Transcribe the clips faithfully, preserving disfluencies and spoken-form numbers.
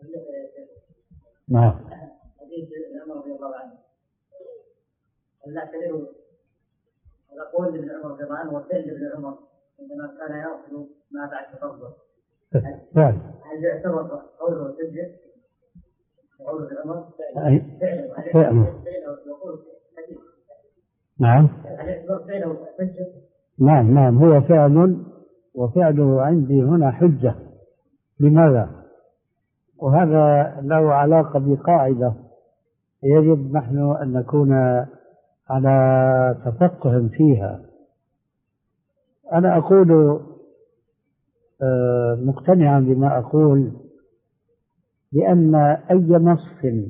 نعم. حديث عمر رضي الله عنه لا تدروا قول ابن عمر رضي الله عنه وفعل ابن عمر عندما كان يأخذ ما بعد تفضل هل يعتبر قوله سجد قول ابن عمر فعله نعم هل يعتبر فعله سجد؟ نعم نعم هو فعل وفعله عندي هنا حجة. لماذا؟ وهذا له علاقة بقاعدة يجب نحن أن نكون على تفقه فيها. أنا أقول مقتنعا بما أقول لأن أي نص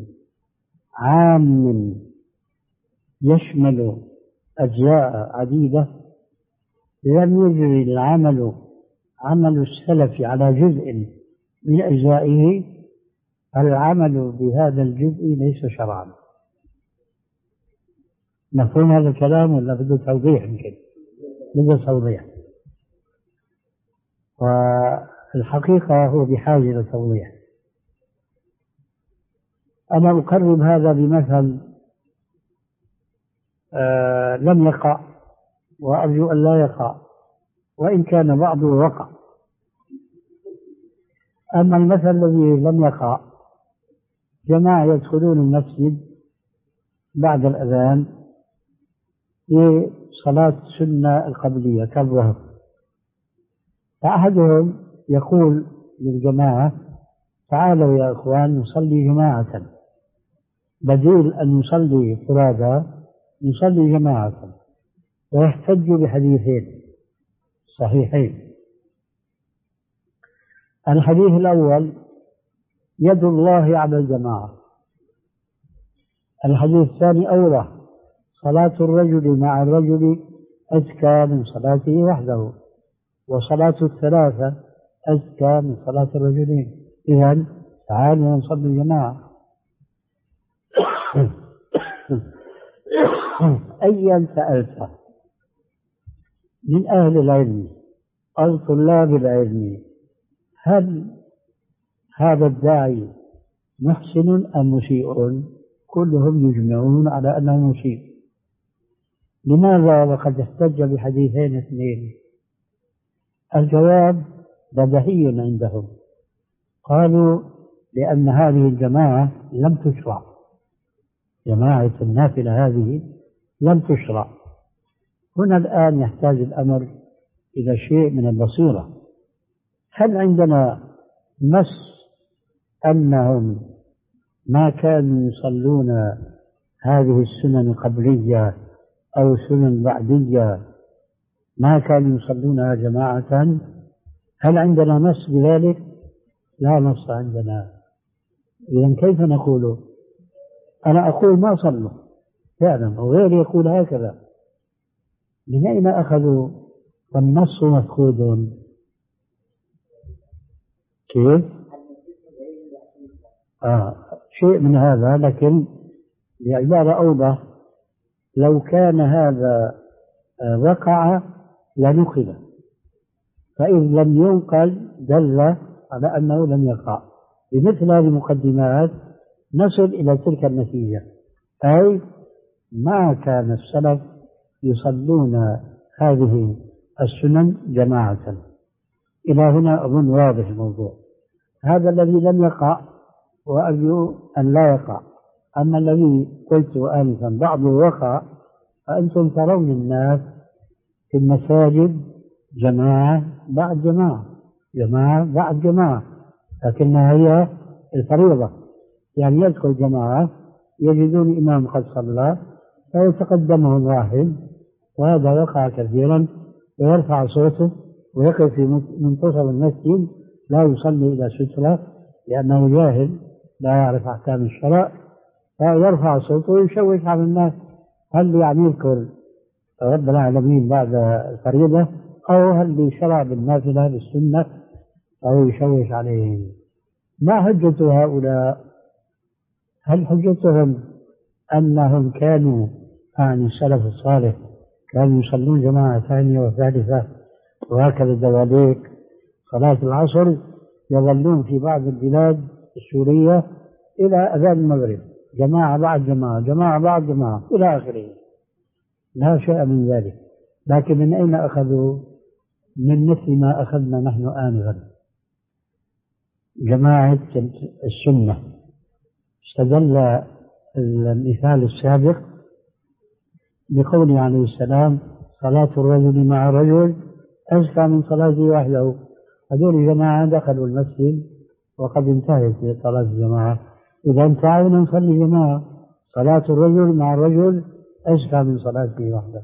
عام يشمل أجزاء عديدة لم يجري العمل عمل السلف على جزء من أجزائه، العمل بهذا الجزء ليس شرعا. مفهوم هذا الكلام ولا بده توضيح؟ يمكن بده توضيح، والحقيقة هو بحاجة لتوضيح. أنا أقرب هذا بمثل آه لم يقع وأرجو أن لا يقع، وإن كان بعضه وقع. أما المثل الذي لم يقع، جماعة يدخلون المسجد بعد الأذان لصلاة سنة القبلية كالظهر، فأحدهم يقول للجماعة تعالوا يا إخوان نصلي جماعة، بديل أن نصلي فرادى نصلي جماعة، ويحتج بحديثين صحيحين. الحديث الأول يد الله على الجماعة، الحديث الثاني أوضح صلاة الرجل مع الرجل أزكى من صلاته وحده، وصلاة الثلاثة أزكى من صلاة الرجلين، إذن تعالوا نصلي جماعة. أيا سألت من أهل العلم أو طلاب العلم هل هذا الداعي محسن أم مسيء؟ كلهم يجمعون على أنه مسيء. لماذا وقد احتج بحديثين اثنين؟ الجواب بديهي عندهم، قالوا لأن هذه الجماعة لم تشرع، جماعة النافلة هذه لم تشرع. هنا الآن يحتاج الأمر إلى شيء من البصيرة. هل عندنا نص أنهم ما كانوا يصلون هذه السنن القبلية أو سنن بعدية ما كانوا يصلونها جماعة؟ هل عندنا نص بذلك؟ لا نص عندنا. إذن كيف نقول؟ أنا أقول ما صلوا فعلا وغيري يقول هكذا. من أين أخذوا والنص مفقود؟ كيف؟ آه شيء من هذا، لكن بعبارة أوضح لو كان هذا آه وقع لنقل، فإذ لم ينقل دل على أنه لم يقع. بمثل هذه المقدمات نصل إلى تلك النتيجة، أي ما كان السلف يصلون هذه السنن جماعة. إلى هنا أظن واضح الموضوع. هذا الذي لم يقع وأرجو أن لا يقع. أما الذي قلت آنفا بعضه وقع، فأنتم ترون الناس في المساجد جماعة بعد جماعة جماعة بعد جماعة، لكنها هي الفريضة. يعني يدخل جماعة يجدون إمام قد صلى فيتقدمهم واحد، وهذا وقع كثيرا، ويرفع صوته ويقف في منتصف المسجد لا يصلي إلى سترة لأنه جاهل لا يعرف أحكام الشرع، فيرفع صوته ويشوش على الناس. هل يعني يذكر رب العالمين بعد الفريضة، أو هل شرع بالنافلة بالسنة، أو يشوش عليهم؟ ما حجة هؤلاء؟ هل حجتهم أنهم كانوا عن السلف الصالح كانوا يصلون جماعة ثانية وثالثة وهكذا دواليك؟ صلاة العصر يظلون في بعض البلاد السورية إلى أذان المغرب، جماعة بعد جماعة، جماعة بعد جماعة إلى آخره، لا شيء من ذلك. لكن من أين أخذوا؟ من مثل ما أخذنا نحن آنفا. جماعة السنة استدل المثال السابق بقوله عليه السلام: صلاة الرجل مع الرجل أزكى من صلاته وحده. هذول جماعة دخلوا المسجد وقد انتهت صلاة الجماعة، إذا انتهينا نصلي جماعة. صلاة الرجل مع الرجل أزكى من صلاته وحده.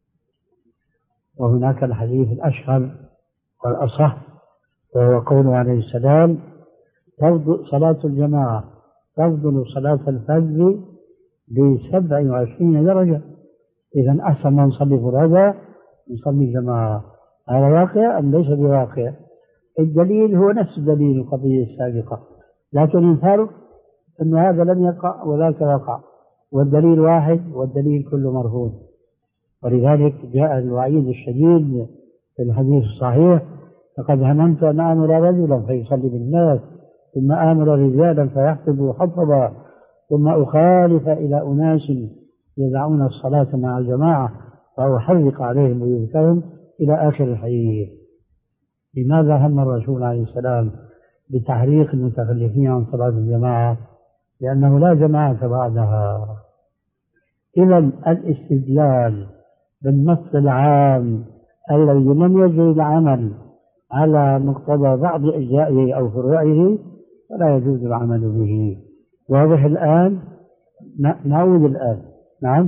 وهناك الحديث الأشهر والأصح وهو قوله عليه السلام: تفضل صلاة الجماعة تفضل صلاة الفجر بسبع وعشرين درجة. إذا أحسن ما نصلي فرادى نصلي جماعة. هذا واقع أم ليس بواقع؟ الدليل هو نفس دليل القضية السابقة، لكن الفرق أن هذا لم يقع وذاك وقع، والدليل واحد والدليل كله مرفوض. ولذلك جاء الوعيد الشديد في الحديث الصحيح: لقد هممت أن آمر رجلا فيصلي بالناس، ثم آمر رجالا فيحفظوا حفظا، ثم أخالف إلى أناس يدعون الصلاة مع الجماعة فأحرق عليهم بيوتهم إلى آخر الحديث. لماذا هم الرسول عليه السلام بتحريق المتخلفين عن صلاة الجماعة؟ لأنه لا جماعة بعدها. إذا الاستدلال بالنص العام الذي لم يجري العمل على مقتضى بعض أجزائه أو فروعه فلا يجوز العمل به. واضح الآن؟ نعود الآن. نعم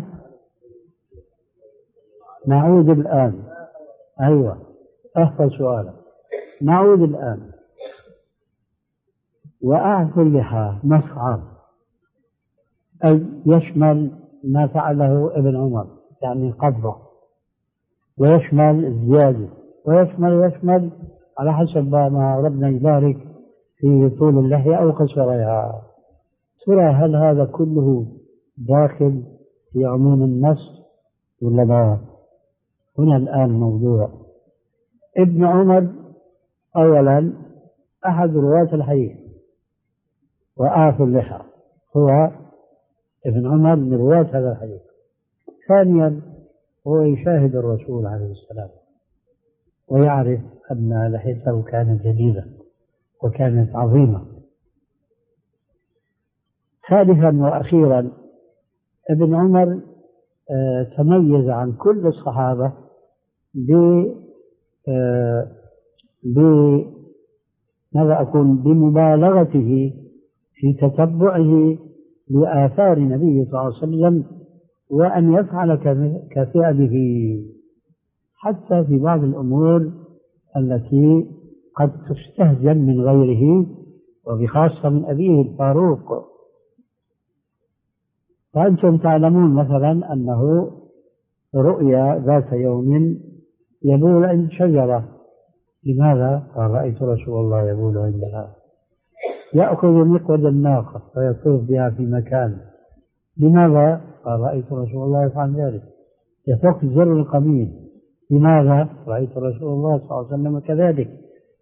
نعود الآن. أيوة، أحفظ سؤالك. نعود الآن. وأعف اللحى مسعى أي يشمل ما فعله ابن عمر يعني قبضه، ويشمل الزيادة، ويشمل يشمل على حسب ما ربنا يبارك في طول اللحية أو قصرها. ترى هل هذا كله داخل في عموم النص ولا لا؟ هنا الآن موضوع. ابن عمر أولا أحد رواة الحديث وآف اللحى، هو ابن عمر من رواة هذا الحديث. ثانيا هو يشاهد الرسول عليه السلام ويعرف أن لحيته كانت جديدة وكانت عظيمة. ثالثا وأخيرا ابن عمر آه تميز عن كل الصحابة ب آه ب ماذا أقول بمبالغته في تتبعه لآثار النبي صلى الله عليه وسلم، وأن يفعل كفعله حتى في بعض الأمور التي قد تستهزن من غيره، وبخاصة من أبيه الفاروق. فأنتم تعلمون مثلا أنه رؤيا ذات يوم يبول عند شجرة. لماذا؟ قال: رأيت رسول الله يبول عندها. يأخذ مقود الناقة فيطوف بها في مكان. لماذا؟ قال: رأيت رسول الله يفعل ذلك. يفك زر القميص. لماذا؟ رأيت رسول الله صلى الله عليه وسلم كذلك.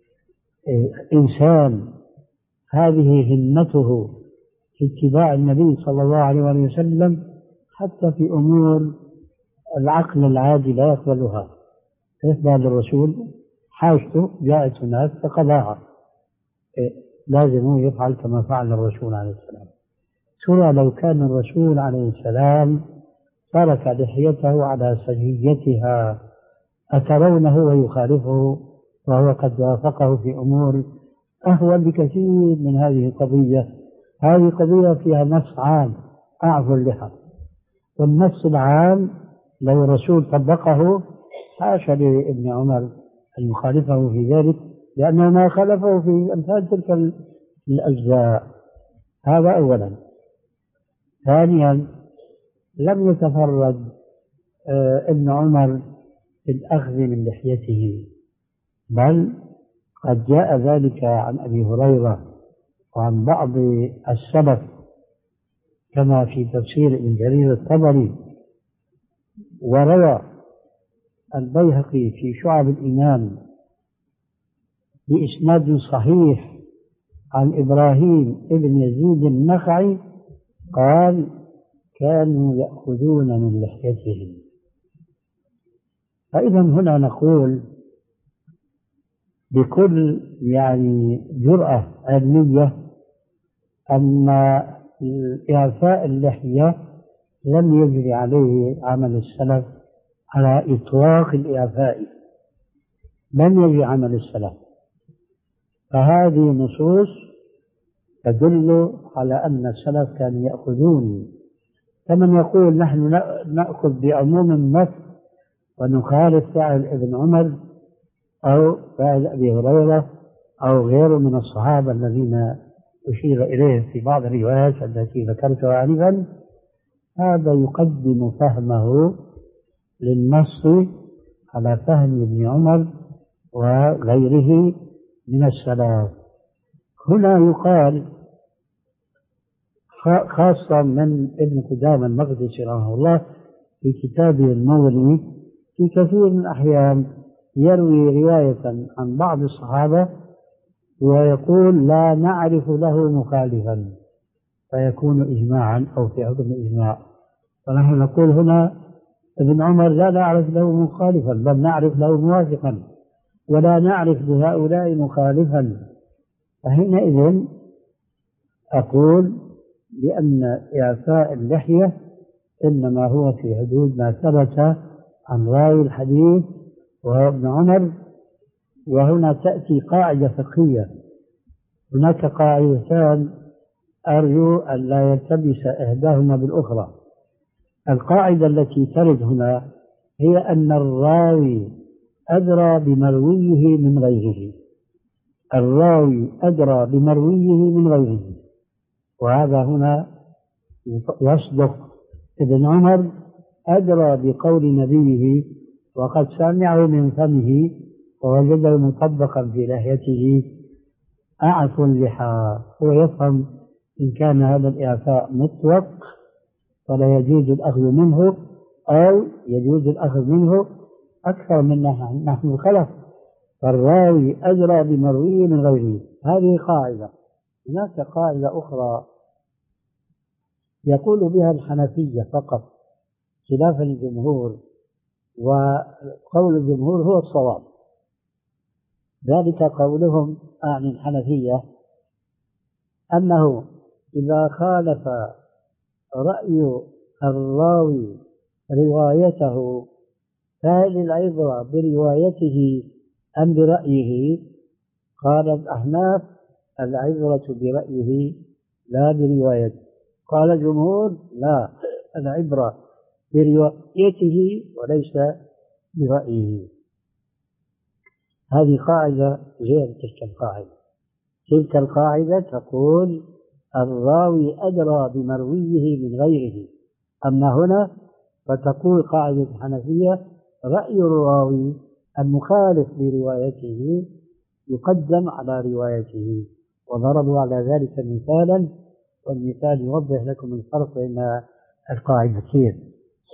إنسان هذه همته في اتباع النبي صلى الله عليه وسلم حتى في أمور العقل العادي لا يقبلها، يتبع للرسول، حاجته جاءت هناك فقضاها، لازم يفعل كما فعل الرسول عليه السلام. ترى لو كان الرسول عليه السلام ترك لحيته على سجيتها أترونه ويخالفه وهو قد وافقه في أمور أهون بكثير من هذه القضية؟ هذه قضية فيها نص عام: أعفوا اللحى. والنص العام لو الرسول طبقه حاشا لابن عمر أن يخالفه في ذلك، لأنه ما خالفه في أمثال تلك الأجزاء. هذا أولا. ثانيا لم يتفرد ابن عمر في الأخذ من لحيته، بل قد جاء ذلك عن أبي هريرة وعن بعض السلف كما في تفسير ابن جرير الطبري. وروى البيهقي في شعب الإيمان بإسناد صحيح عن إبراهيم ابن يزيد النخعي قال كانوا يأخذون من لحيتهم. فإذا هنا نقول بكل يعني جرأة علمية أن إعفاء اللحية لم يجري عليه عمل السلف على إطلاق الإعفاء، لم يجري عمل السلف. فهذه نصوص تدل على أن السلف كانوا يأخذون، كمن يقول نحن نأخذ بعموم النص ونخالف فعل ابن عمر أو فعل أبي هريرة أو غيره من الصحابة الذين أشير إليه في بعض الروايات التي ذكرتها آنفا. هذا يقدم فهمه للنص على فهم ابن عمر وغيره من السلف. هنا يقال خاصة من ابن قدامة المقدسي رحمه الله في كتابه المغني في كثير من الأحيان يروي رواية عن بعض الصحابة ويقول لا نعرف له مخالفا فيكون إجماعا أو في حكم الإجماع. ونحن نقول هنا ابن عمر لا نعرف له مخالفا بل نعرف له موافقا ولا نعرف لهؤلاء مخالفا. فحينئذ أقول بأن إعفاء اللحية إنما هو في حدود ما ثبت عن راوي الحديث وهو ابن عمر. وهنا تأتي قاعدة فقهية، هناك قاعدتان أرجو أن لا يلتبس إحداهما بالأخرى. القاعدة التي ترد هنا هي أن الراوي أدرى بمرويه من غيره، الراوي أدرى بمرويه من غيره. وهذا هنا يصدق ابن عمر أدرى بقول نبيه وقد سمعه من فمه ووجده مطبقا في لحيته أعفوا اللحى. هو يفهم إن كان هذا الإعفاء مطلق فلا يجوز الأخذ منه أو يجوز الأخذ منه أكثر من نحن الخلف، فالراوي أدرى بمرويه من غيره. هذه قاعدة. هناك قاعدة أخرى يقول بها الحنفية فقط خلاف الجمهور، وقول الجمهور هو الصواب. ذلك قولهم عن الحنفية أنه إذا خالف رأي الراوي روايته فهل العبرة بروايته أم برأيه؟ قال الأحناف العبرة برأيه لا بروايته. قال الجمهور لا، العبرة بروايته وليس برأيه. هذه قاعدة غير تلك القاعدة. تلك القاعدة تقول الراوي أدرى بمرويه من غيره، أما هنا فتقول قاعدة الحنفية رأي الراوي المخالف لروايته يقدم على روايته، وضربوا على ذلك مثالا، والمثال يوضح لكم الفرق بين القاعدتين.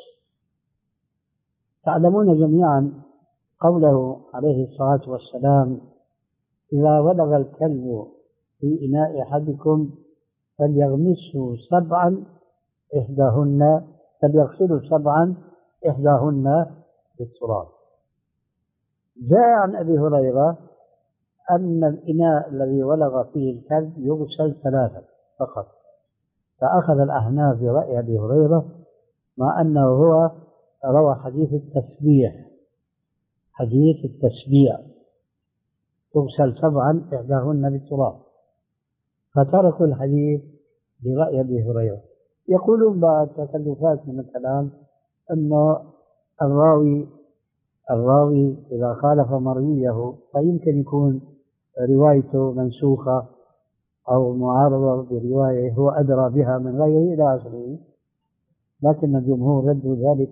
تعلمون جميعا قوله عليه الصلاة والسلام إذا ولغ الكلب في إناء أحدكم فليغمسه سبعا إحداهن فليغسله سبعا إحداهن بالتراب. جاء عن أبي هريرة أن الإناء الذي ولغ فيه الكلب يغسل ثلاثة فقط، فأخذ الأحناف برأي أبي هريرة مع أنه هو روى حديث التسبيح، حديث التسبيح تغسل سبعا إحداهن بالتراب، فتركوا الحديث برأي أبي هريرة. يقولون بعد تكلفات من الكلام أن الراوي الراوي إذا خالف مرويه فيمكن يكون روايته منسوخة أو معارضة برواية هو أدرى بها من غيره إلى آخره، لكن الجمهور ردوا ذلك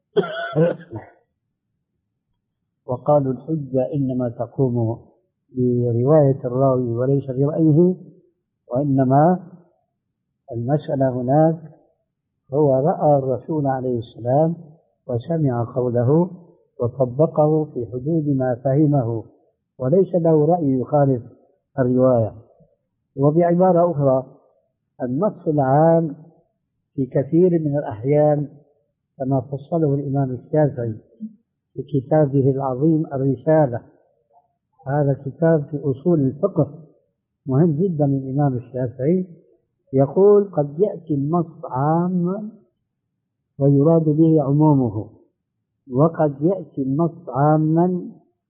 وقالوا الحجة إنما تقوم برواية الراوي وليس برأيه، وإنما المسألة هناك هو رأى الرسول عليه السلام وسمع قوله وطبقه في حدود ما فهمه وليس له رأي يخالف الرواية. وبعبارة أخرى النص العام في كثير من الأحيان كما فصله الإمام الشافعي في كتابه العظيم الرسالة، هذا كتاب في أصول الفقه مهم جدا للإمام الشافعي، يقول قد يأتي النص عاما ويراد به عمومه، وقد يأتي النص عاما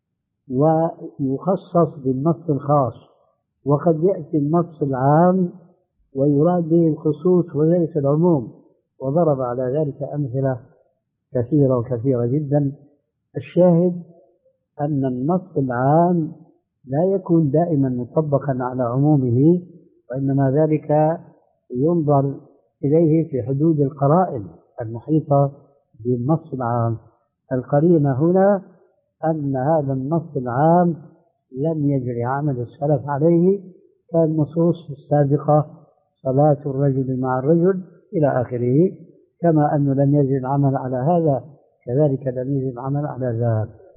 ويخصص بالنص الخاص، وقد يأتي النص العام ويراد به الخصوص وليس العموم، وضرب على ذلك أمثلة كثيرة وكثيرة جدا. الشاهد أن النص العام لا يكون دائما مطبقا على عمومه، وإنما ذلك ينظر إليه في حدود القرائن المحيطة بالنص العام. القرينة هنا أن هذا النص العام لم يجري عمل السلف عليه كالنصوص السابقة، صلاة الرجل مع الرجل إلى آخره، كما أنه لم يجري العمل على هذا كذلك لم يجري العمل على ذاك.